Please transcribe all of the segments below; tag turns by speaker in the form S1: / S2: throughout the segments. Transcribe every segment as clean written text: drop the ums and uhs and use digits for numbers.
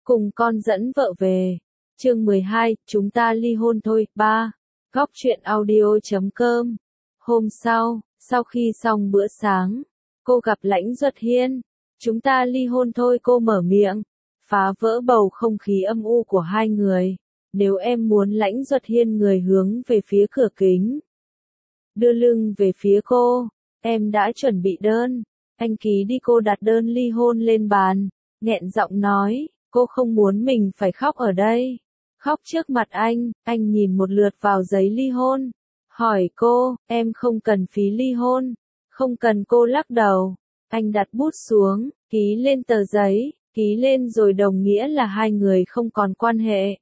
S1: Cùng con dẫn vợ về. Chương 12, chúng ta ly hôn thôi. 3. Góc truyện audio.com. Hôm sau khi xong bữa sáng, cô gặp Lãnh Duật Hiên. Chúng ta ly hôn thôi, cô mở miệng, phá vỡ bầu không khí âm u của hai người. Nếu em muốn, Lãnh Duật Hiên người hướng về phía cửa kính, đưa lưng về phía cô. Em đã chuẩn bị đơn. Anh ký đi. Cô đặt đơn ly hôn lên bàn, nghẹn giọng nói, cô không muốn mình phải khóc ở đây. Khóc trước mặt anh nhìn một lượt vào giấy ly hôn, hỏi cô, em không cần phí ly hôn. Không cần. Cô lắc đầu. Anh đặt bút xuống, ký lên tờ giấy, ký lên rồi đồng nghĩa là hai người không còn quan hệ.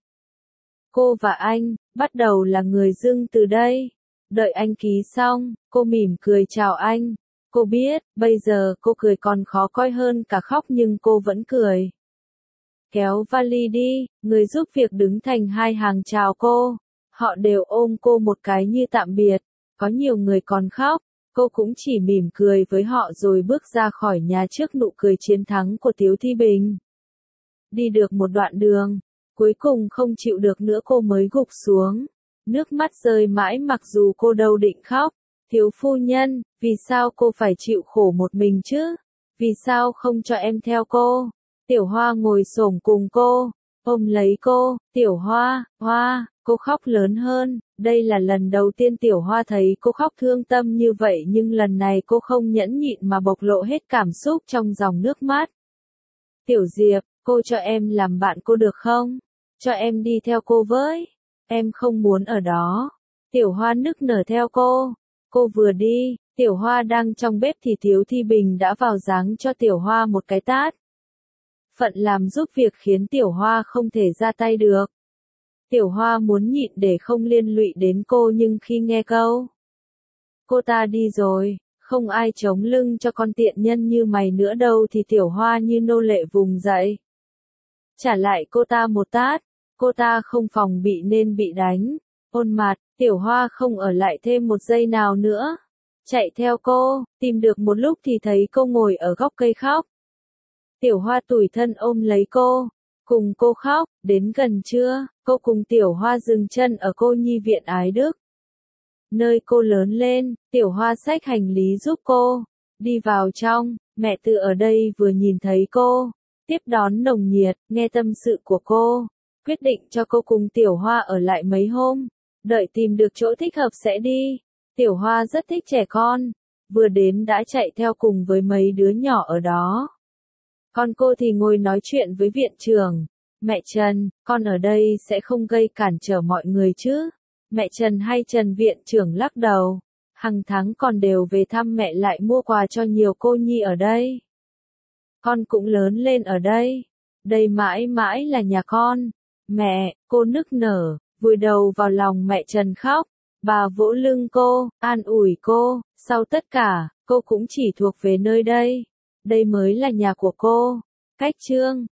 S1: Cô và anh, bắt đầu là người dưng từ đây. Đợi anh ký xong, cô mỉm cười chào anh. Cô biết, bây giờ cô cười còn khó coi hơn cả khóc nhưng cô vẫn cười. Kéo vali đi, người giúp việc đứng thành hai hàng chào cô. Họ đều ôm cô một cái như tạm biệt. Có nhiều người còn khóc, cô cũng chỉ mỉm cười với họ rồi bước ra khỏi nhà trước nụ cười chiến thắng của Tiếu Thi Bình. Đi được một đoạn đường, cuối cùng không chịu được nữa cô mới gục xuống. Nước mắt rơi mãi mặc dù cô đâu định khóc. Thiếu phu nhân, vì sao cô phải chịu khổ một mình chứ? Vì sao không cho em theo cô? Tiểu Hoa ngồi xổm cùng cô, ôm lấy cô. Tiểu Hoa, cô khóc lớn hơn. Đây là lần đầu tiên Tiểu Hoa thấy cô khóc thương tâm như vậy, nhưng lần này cô không nhẫn nhịn mà bộc lộ hết cảm xúc trong dòng nước mắt. Tiểu Diệp, cô cho em làm bạn cô được không? Cho em đi theo cô với. Em không muốn ở đó. Tiểu Hoa nức nở theo cô. Cô vừa đi, Tiểu Hoa đang trong bếp thì Tiếu Thi Bình đã vào giáng cho Tiểu Hoa một cái tát. Phận làm giúp việc khiến Tiểu Hoa không thể ra tay được. Tiểu Hoa muốn nhịn để không liên lụy đến cô, nhưng khi nghe câu cô ta đi rồi, không ai chống lưng cho con tiện nhân như mày nữa đâu thì Tiểu Hoa như nô lệ vùng dậy. Trả lại cô ta một tát. Cô ta không phòng bị nên bị đánh. Ôn mặt, Tiểu Hoa không ở lại thêm một giây nào nữa. Chạy theo cô, tìm được một lúc thì thấy cô ngồi ở góc cây khóc. Tiểu Hoa tủi thân ôm lấy cô, cùng cô khóc. Đến gần trưa, cô cùng Tiểu Hoa dừng chân ở cô nhi viện Ái Đức. Nơi cô lớn lên, Tiểu Hoa xách hành lý giúp cô. Đi vào trong, mẹ Tư ở đây vừa nhìn thấy cô, tiếp đón nồng nhiệt, nghe tâm sự của cô. Quyết định cho cô cùng Tiểu Hoa ở lại mấy hôm, đợi tìm được chỗ thích hợp sẽ đi. Tiểu Hoa rất thích trẻ con, vừa đến đã chạy theo cùng với mấy đứa nhỏ ở đó. Còn cô thì ngồi nói chuyện với viện trưởng. Mẹ Trần, con ở đây sẽ không gây cản trở mọi người chứ? Mẹ Trần hay Trần viện trưởng lắc đầu. Hàng tháng con đều về thăm mẹ, lại mua quà cho nhiều cô nhi ở đây. Con cũng lớn lên ở đây. Đây mãi mãi là nhà con. Mẹ, cô nức nở, vùi đầu vào lòng mẹ Trần khóc. Bà vỗ lưng cô, an ủi cô, sau tất cả, cô cũng chỉ thuộc về nơi đây. Đây mới là nhà của cô. Cách chương